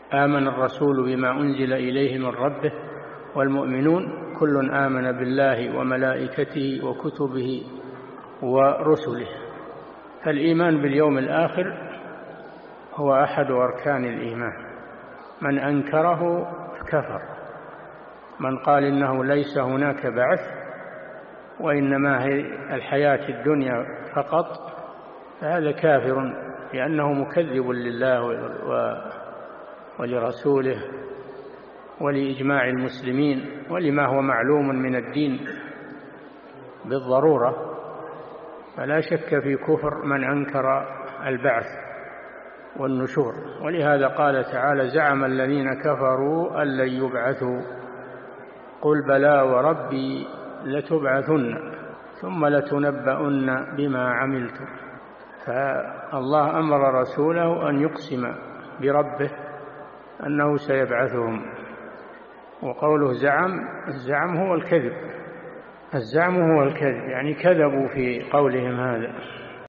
آمن الرسول بما أنزل إليه من ربه والمؤمنون كل آمن بالله وملائكته وكتبه ورسله. فالإيمان باليوم الآخر هو أحد أركان الإيمان، من أنكره كفر. من قال إنه ليس هناك بعث وإنما هي الحياة الدنيا فقط فهذا كافر، لأنه مكذب لله ولرسوله ولإجماع المسلمين ولما هو معلوم من الدين بالضرورة. فلا شك في كفر من أنكر البعث والنشور. ولهذا قال تعالى: زعم الذين كفروا أن لن يبعثوا قل بلى وربي لتبعثن ثم لتنبؤن بما عملتم. فالله أمر رسوله أن يقسم بربه أنه سيبعثهم. وقوله الزعم هو الكذب، الزعم هو الكذب، يعني كذبوا في قولهم هذا.